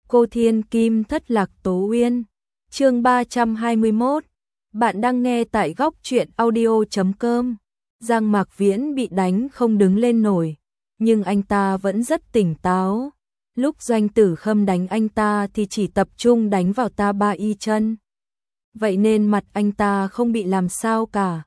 Cô Thiên Kim thất lạc Tố Uyên. Chương 321. Bạn đang nghe tại góc truyện audio.com. Giang Mạc Viễn bị đánh không đứng lên nổi, nhưng anh ta vẫn rất tỉnh táo. Lúc Doanh Tử Khâm đánh anh ta thì chỉ tập trung đánh vào ta ba y chân. Vậy nên mặt anh ta không bị làm sao cả.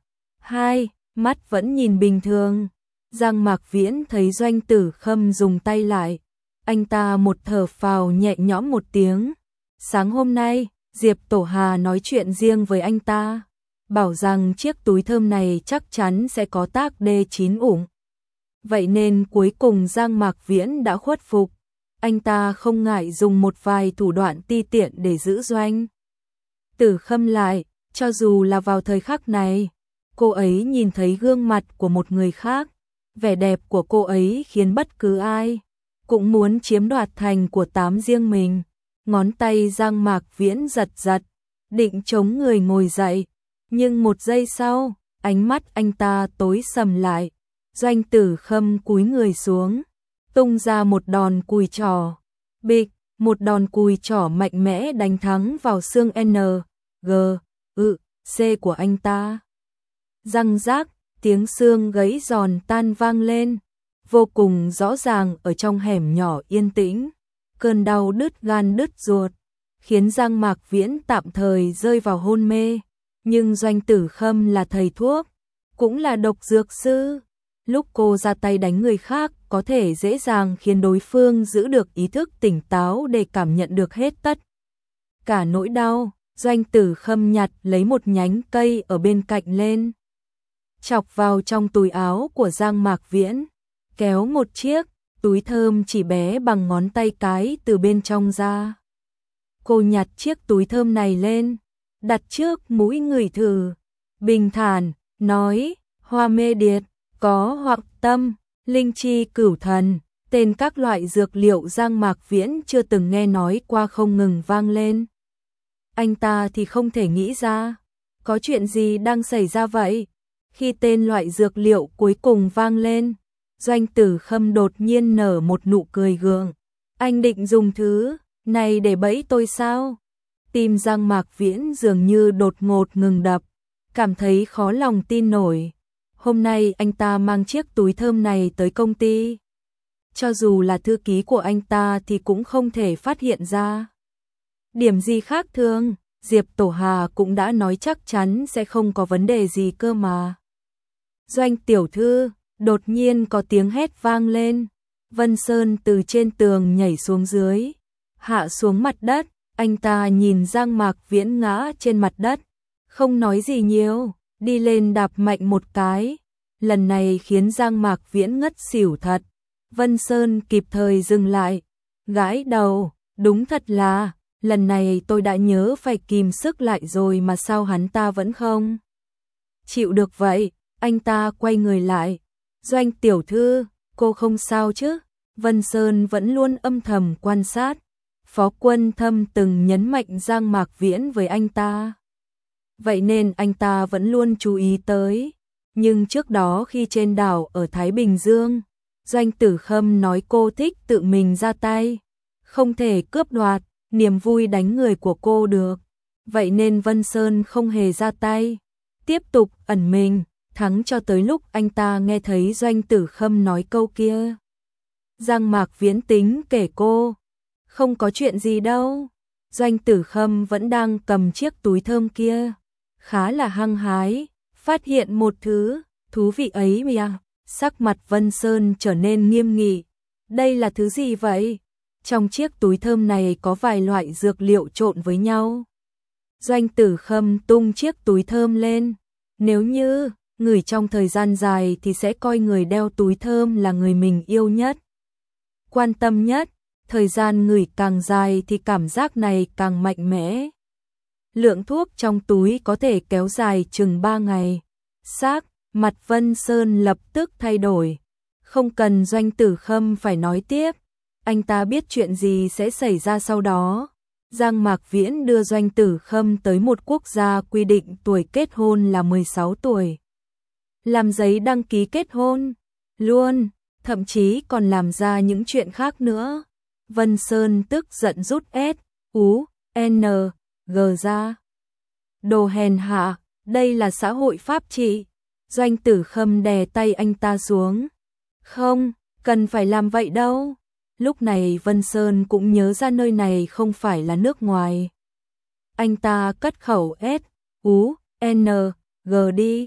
Mắt vẫn nhìn bình thường. Giang Mạc Viễn thấy Doanh Tử Khâm dùng tay lại. Anh ta một thở phào nhẹ nhõm một tiếng. Sáng hôm nay, Diệp Tổ Hà nói chuyện riêng với anh ta, bảo rằng chiếc túi thơm này chắc chắn sẽ có tác D9 ủng. Vậy nên cuối cùng Giang Mạc Viễn đã khuất phục. Anh ta không ngại dùng một vài thủ đoạn ti tiện để giữ Doanh Tử Khâm lại, cho dù là vào thời khắc này. Cô ấy nhìn thấy gương mặt của một người khác, vẻ đẹp của cô ấy khiến bất cứ ai cũng muốn chiếm đoạt thành của tám riêng mình. Ngón tay Giang Mạc Viễn giật giật, định chống người ngồi dậy, nhưng một giây sau, ánh mắt anh ta tối sầm lại. Doanh Tử Khâm cúi người xuống, tung ra một đòn cùi trỏ. Bịch, một đòn cùi trỏ mạnh mẽ đánh thẳng vào xương N, G, C của anh ta. Răng rác, tiếng xương gãy giòn tan vang lên, vô cùng rõ ràng ở trong hẻm nhỏ yên tĩnh. Cơn đau đứt gan đứt ruột, khiến Giang Mạc Viễn tạm thời rơi vào hôn mê. Nhưng Doanh Tử Khâm là thầy thuốc, cũng là độc dược sư. Lúc cô ra tay đánh người khác, có thể dễ dàng khiến đối phương giữ được ý thức tỉnh táo để cảm nhận được hết tất cả nỗi đau. Doanh Tử Khâm nhặt lấy một nhánh cây ở bên cạnh lên, chọc vào trong túi áo của Giang Mạc Viễn, kéo một chiếc túi thơm chỉ bé bằng ngón tay cái từ bên trong ra. Cô nhặt chiếc túi thơm này lên, đặt trước mũi ngửi thử, bình thản nói: Hoa mê điệt, có hoặc tâm, linh chi cửu thần. Tên các loại dược liệu Giang Mạc Viễn chưa từng nghe nói qua không ngừng vang lên. Anh ta thì không thể nghĩ ra có chuyện gì đang xảy ra vậy. Khi tên loại dược liệu cuối cùng vang lên, Doanh Tử Khâm đột nhiên nở một nụ cười gượng. Anh định dùng thứ này để bẫy tôi sao? Tim Giang Mạc Viễn dường như đột ngột ngừng đập, cảm thấy khó lòng tin nổi. Hôm nay anh ta mang chiếc túi thơm này tới công ty, cho dù là thư ký của anh ta thì cũng không thể phát hiện ra điểm gì khác thường. Diệp Tổ Hà cũng đã nói chắc chắn sẽ không có vấn đề gì cơ mà. Doanh tiểu thư, đột nhiên có tiếng hét vang lên. Vân Sơn từ trên tường nhảy xuống dưới, hạ xuống mặt đất. Anh ta nhìn Giang Mạc Viễn ngã trên mặt đất, không nói gì nhiều, đi lên đạp mạnh một cái. Lần này khiến Giang Mạc Viễn ngất xỉu thật. Vân Sơn kịp thời dừng lại, gãi đầu, đúng thật là, lần này tôi đã nhớ phải kìm sức lại rồi mà sao hắn ta vẫn không chịu được vậy. Anh ta quay người lại. Doanh tiểu thư, cô không sao chứ? Vân Sơn vẫn luôn âm thầm quan sát. Phó Quân Thâm từng nhấn mạnh Giang Mạc Viễn với anh ta, vậy nên anh ta vẫn luôn chú ý tới. Nhưng trước đó khi trên đảo ở Thái Bình Dương, Doanh Tử Khâm nói cô thích tự mình ra tay, không thể cướp đoạt niềm vui đánh người của cô được. Vậy nên Vân Sơn không hề ra tay, tiếp tục ẩn mình, thắng cho tới lúc anh ta nghe thấy Doanh Tử Khâm nói câu kia. Giang Mạc Viễn tính kể cô: Không có chuyện gì đâu. Doanh Tử Khâm vẫn đang cầm chiếc túi thơm kia, khá là hăng hái, phát hiện một thứ thú vị ấy mà. Sắc mặt Vân Sơn trở nên nghiêm nghị. Đây là thứ gì vậy? Trong chiếc túi thơm này có vài loại dược liệu trộn với nhau. Doanh Tử Khâm tung chiếc túi thơm lên. Nếu như ngửi trong thời gian dài thì sẽ coi người đeo túi thơm là người mình yêu nhất, quan tâm nhất. Thời gian ngửi càng dài thì cảm giác này càng mạnh mẽ. Lượng thuốc trong túi có thể kéo dài chừng 3 ngày. Sắc mặt Vân Sơn lập tức thay đổi. Không cần Doanh Tử Khâm phải nói tiếp, anh ta biết chuyện gì sẽ xảy ra sau đó. Giang Mạc Viễn đưa Doanh Tử Khâm tới một quốc gia quy định tuổi kết hôn là 16 tuổi. Làm giấy đăng ký kết hôn luôn, thậm chí còn làm ra những chuyện khác nữa. Vân Sơn tức giận rút S, U, N, G ra. Đồ hèn hạ, đây là xã hội pháp trị. Doanh Tử Khâm đè tay anh ta xuống. Không, cần phải làm vậy đâu. Lúc này Vân Sơn cũng nhớ ra nơi này không phải là nước ngoài. Anh ta cất khẩu S, U, N, G đi.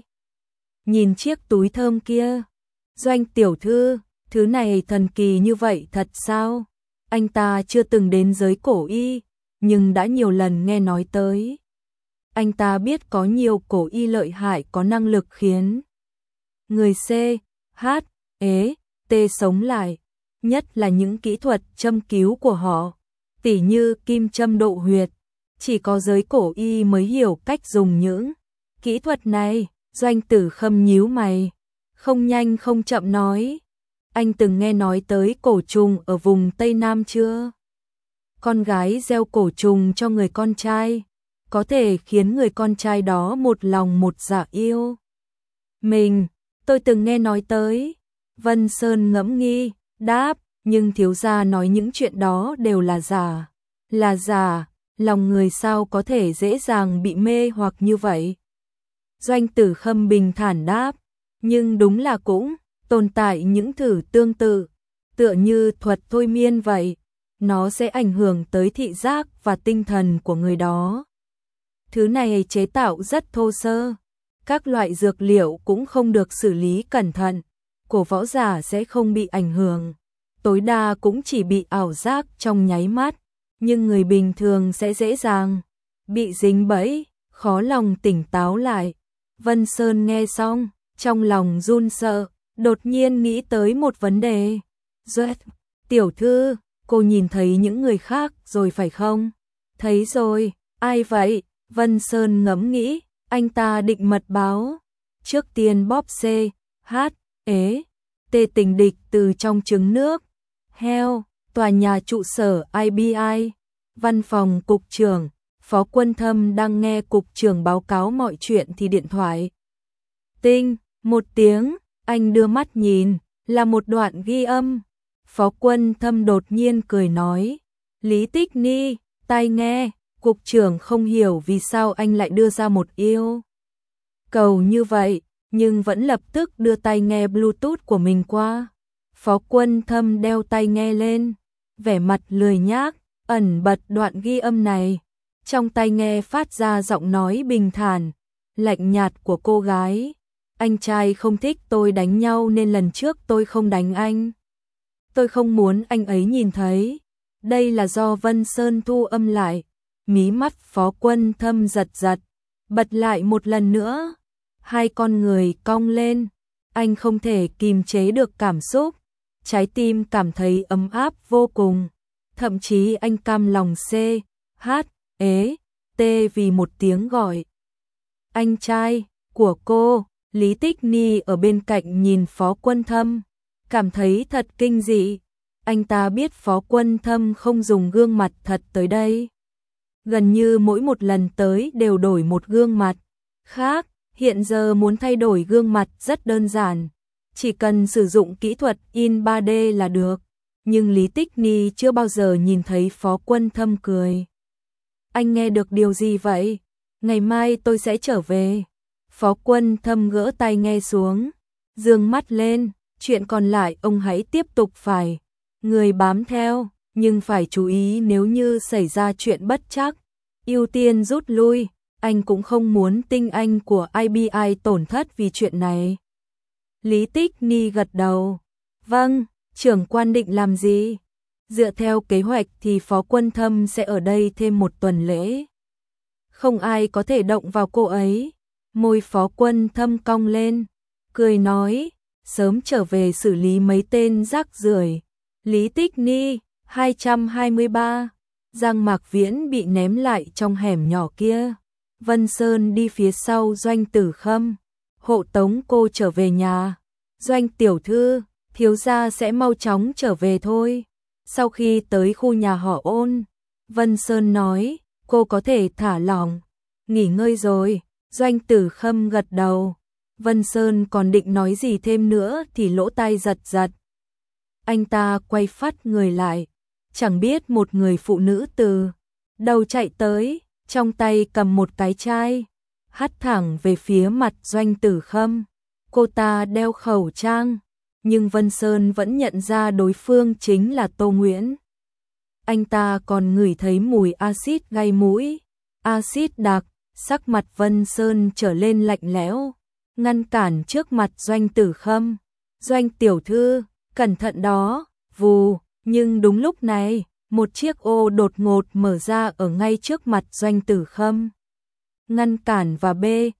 Nhìn chiếc túi thơm kia. Doanh tiểu thư, thứ này thần kỳ như vậy thật sao? Anh ta chưa từng đến giới cổ y, nhưng đã nhiều lần nghe nói tới. Anh ta biết có nhiều cổ y lợi hại có năng lực khiến người C, H, E, T sống lại, nhất là những kỹ thuật châm cứu của họ, tỉ như kim châm độ huyệt. Chỉ có giới cổ y mới hiểu cách dùng những kỹ thuật này. Doanh Tử Khâm nhíu mày, không nhanh không chậm nói. Anh từng nghe nói tới cổ trùng ở vùng Tây Nam chưa? Con gái gieo cổ trùng cho người con trai, có thể khiến người con trai đó một lòng một dạ yêu mình. Tôi từng nghe nói tới. Vân Sơn ngẫm nghi, đáp, nhưng thiếu gia nói những chuyện đó đều là giả. Là giả, lòng người sao có thể dễ dàng bị mê hoặc như vậy? Doanh Tử Khâm bình thản đáp, nhưng đúng là cũng tồn tại những thử tương tự, tựa như thuật thôi miên vậy, nó sẽ ảnh hưởng tới thị giác và tinh thần của người đó. Thứ này chế tạo rất thô sơ, các loại dược liệu cũng không được xử lý cẩn thận, cổ võ giả sẽ không bị ảnh hưởng, tối đa cũng chỉ bị ảo giác trong nháy mắt, nhưng người bình thường sẽ dễ dàng bị dính bẫy, khó lòng tỉnh táo lại. Vân Sơn nghe xong, trong lòng run sợ, đột nhiên nghĩ tới một vấn đề. Duet, tiểu thư, cô nhìn thấy những người khác rồi phải không? Thấy rồi, ai vậy? Vân Sơn ngẫm nghĩ, anh ta định mật báo. Trước tiên bóp C, H, E, T tình địch từ trong trứng nước. Heo, tòa nhà trụ sở IBI, văn phòng cục trưởng. Phó Quân Thâm đang nghe cục trưởng báo cáo mọi chuyện thì điện thoại. Tinh, một tiếng, anh đưa mắt nhìn, là một đoạn ghi âm. Phó Quân Thâm đột nhiên cười nói, Lý Tích Ni, tai nghe, cục trưởng không hiểu vì sao anh lại đưa ra một yêu cầu như vậy, nhưng vẫn lập tức đưa tai nghe Bluetooth của mình qua. Phó Quân Thâm đeo tai nghe lên, vẻ mặt lười nhác, ẩn bật đoạn ghi âm này. Trong tai nghe phát ra giọng nói bình thản, lạnh nhạt của cô gái. Anh trai không thích tôi đánh nhau nên lần trước tôi không đánh anh. Tôi không muốn anh ấy nhìn thấy. Đây là do Vân Sơn thu âm lại. Mí mắt Phó Quân Thâm giật giật, bật lại một lần nữa. Hai con người cong lên. Anh không thể kìm chế được cảm xúc. Trái tim cảm thấy ấm áp vô cùng. Thậm chí anh cam lòng C, H, E, T vì một tiếng gọi. Anh trai của cô. Lý Tích Ni ở bên cạnh nhìn Phó Quân Thâm, cảm thấy thật kinh dị. Anh ta biết Phó Quân Thâm không dùng gương mặt thật tới đây. Gần như mỗi một lần tới đều đổi một gương mặt khác. Hiện giờ muốn thay đổi gương mặt rất đơn giản, chỉ cần sử dụng kỹ thuật in 3D là được. Nhưng Lý Tích Ni chưa bao giờ nhìn thấy Phó Quân Thâm cười. Anh nghe được điều gì vậy? Ngày mai tôi sẽ trở về. Phó Quân Thâm gỡ tai nghe xuống, dương mắt lên, chuyện còn lại ông hãy tiếp tục phải. Người bám theo, nhưng phải chú ý nếu như xảy ra chuyện bất trắc, ưu tiên rút lui, anh cũng không muốn tinh anh của IBI tổn thất vì chuyện này. Lý Tích Ni gật đầu, vâng, trưởng quan định làm gì? Dựa theo kế hoạch thì Phó Quân Thâm sẽ ở đây thêm một tuần lễ. Không ai có thể động vào cô ấy. Môi Phó Quân Thâm cong lên, cười nói, sớm trở về xử lý mấy tên rác rưởi. Lý Tích Ni, 223. Giang Mạc Viễn bị ném lại trong hẻm nhỏ kia. Vân Sơn đi phía sau Doanh Tử Khâm, hộ tống cô trở về nhà. Doanh tiểu thư, thiếu gia sẽ mau chóng trở về thôi. Sau khi tới khu nhà họ Ôn, Vân Sơn nói, cô có thể thả lỏng, nghỉ ngơi rồi. Doanh Tử Khâm gật đầu. Vân Sơn còn định nói gì thêm nữa thì lỗ tai giật giật. Anh ta quay phắt người lại, chẳng biết một người phụ nữ từ đầu chạy tới, trong tay cầm một cái chai, hắt thẳng về phía mặt Doanh Tử Khâm. Cô ta đeo khẩu trang, nhưng Vân Sơn vẫn nhận ra đối phương chính là Tô Nguyễn. Anh ta còn ngửi thấy mùi axit gây mũi, axit đặc, sắc mặt Vân Sơn trở lên lạnh lẽo, ngăn cản trước mặt Doanh Tử Khâm. Doanh tiểu thư, cẩn thận đó, vù, nhưng đúng lúc này, một chiếc ô đột ngột mở ra ở ngay trước mặt Doanh Tử Khâm. Ngăn cản và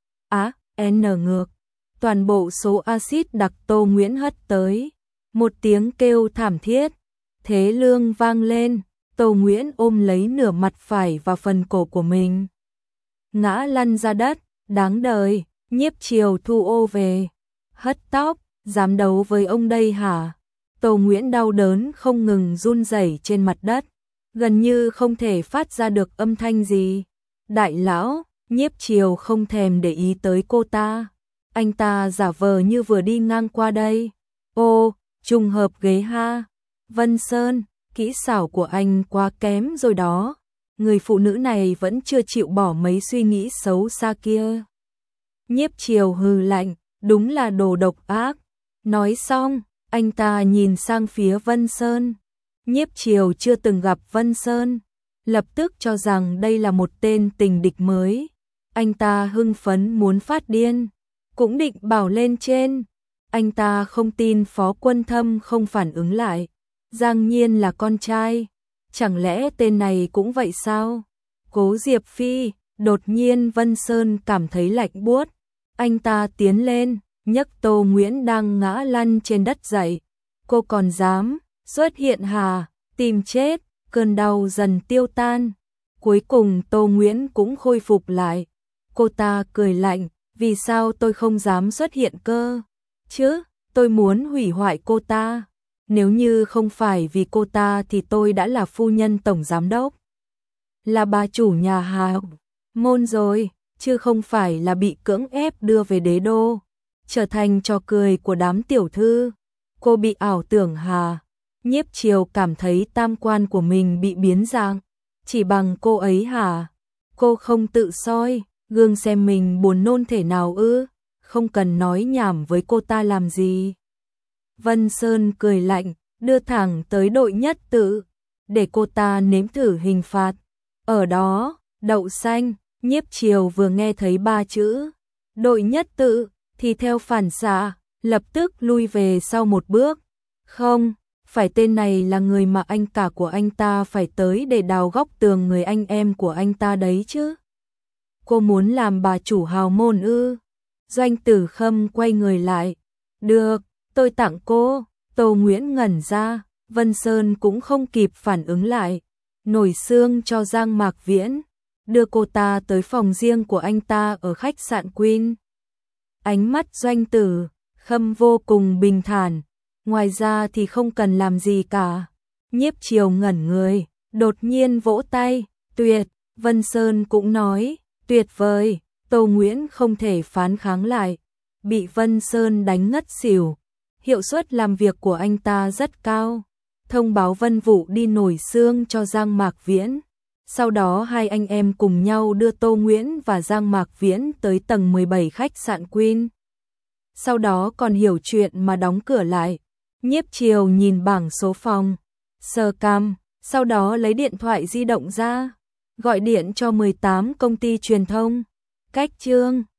N ngược. Toàn bộ số axit đặc Tô Nguyễn hất tới. Một tiếng kêu thảm thiết, thế lương vang lên, Tô Nguyễn ôm lấy nửa mặt phải và phần cổ của mình. Ngã lăn ra đất, đáng đời, Nhiếp Triều thu ô về. Hất tóc, dám đấu với ông đây hả? Tô Nguyễn đau đớn không ngừng run rẩy trên mặt đất, gần như không thể phát ra được âm thanh gì. Đại lão, Nhiếp Triều không thèm để ý tới cô ta. Anh ta giả vờ như vừa đi ngang qua đây. Ô, trùng hợp ghế ha. Vân Sơn, kỹ xảo của anh quá kém rồi đó. Người phụ nữ này vẫn chưa chịu bỏ mấy suy nghĩ xấu xa kia. Nhiếp Triều hừ lạnh, đúng là đồ độc ác. Nói xong, anh ta nhìn sang phía Vân Sơn. Nhiếp Triều chưa từng gặp Vân Sơn, lập tức cho rằng đây là một tên tình địch mới. Anh ta hưng phấn muốn phát điên, cũng định bảo lên trên. Anh ta không tin Phó Quân Thâm không phản ứng lại. Giang Nhiên là con trai, chẳng lẽ tên này cũng vậy sao? Cố Diệp Phi, đột nhiên Vân Sơn cảm thấy lạnh buốt. Anh ta tiến lên, nhấc Tô Nguyễn đang ngã lăn trên đất dậy. Cô còn dám xuất hiện hả? Tìm chết, cơn đau dần tiêu tan. Cuối cùng Tô Nguyễn cũng khôi phục lại. Cô ta cười lạnh, vì sao tôi không dám xuất hiện cơ? Chứ, tôi muốn hủy hoại cô ta. Nếu như không phải vì cô ta thì tôi đã là phu nhân tổng giám đốc, là bà chủ nhà Hà Môn rồi, chứ không phải là bị cưỡng ép đưa về đế đô, trở thành trò cười của đám tiểu thư. Cô bị ảo tưởng hả? Nhiếp Triều cảm thấy tam quan của mình bị biến dạng, chỉ bằng cô ấy hả? Cô không tự soi gương xem mình buồn nôn thể nào ư? Không cần nói nhảm với cô ta làm gì. Vân Sơn cười lạnh, đưa thẳng tới đội nhất tự, để cô ta nếm thử hình phạt. Ở đó, đậu xanh, Nhiếp Triều vừa nghe thấy 3 chữ đội nhất tự, thì theo phản xạ, lập tức lui về sau một bước. Không, phải tên này là người mà anh cả của anh ta phải tới để đào góc tường người anh em của anh ta đấy chứ. Cô muốn làm bà chủ hào môn ư? Doanh Tử Khâm quay người lại. Được, tôi tặng cô. Tô Nguyễn ngẩn ra, Vân Sơn cũng không kịp phản ứng lại. Nổi xương cho Giang Mạc Viễn, đưa cô ta tới phòng riêng của anh ta ở khách sạn Queen. Ánh mắt Doanh Tử Khâm vô cùng bình thản, ngoài ra thì không cần làm gì cả. Nhiếp Triều ngẩn người, đột nhiên vỗ tay, tuyệt. Vân Sơn cũng nói, tuyệt vời. Tô Nguyễn không thể phán kháng lại, bị Vân Sơn đánh ngất xỉu. Hiệu suất làm việc của anh ta rất cao. Thông báo Vân Vũ đi nổi xương cho Giang Mạc Viễn. Sau đó hai anh em cùng nhau đưa Tô Nguyễn và Giang Mạc Viễn tới tầng 17 khách sạn Queen. Sau đó còn hiểu chuyện mà đóng cửa lại. Nhiếp Triều nhìn bảng số phòng, sờ cằm, sau đó lấy điện thoại di động ra, gọi điện cho 18 công ty truyền thông. Cách chương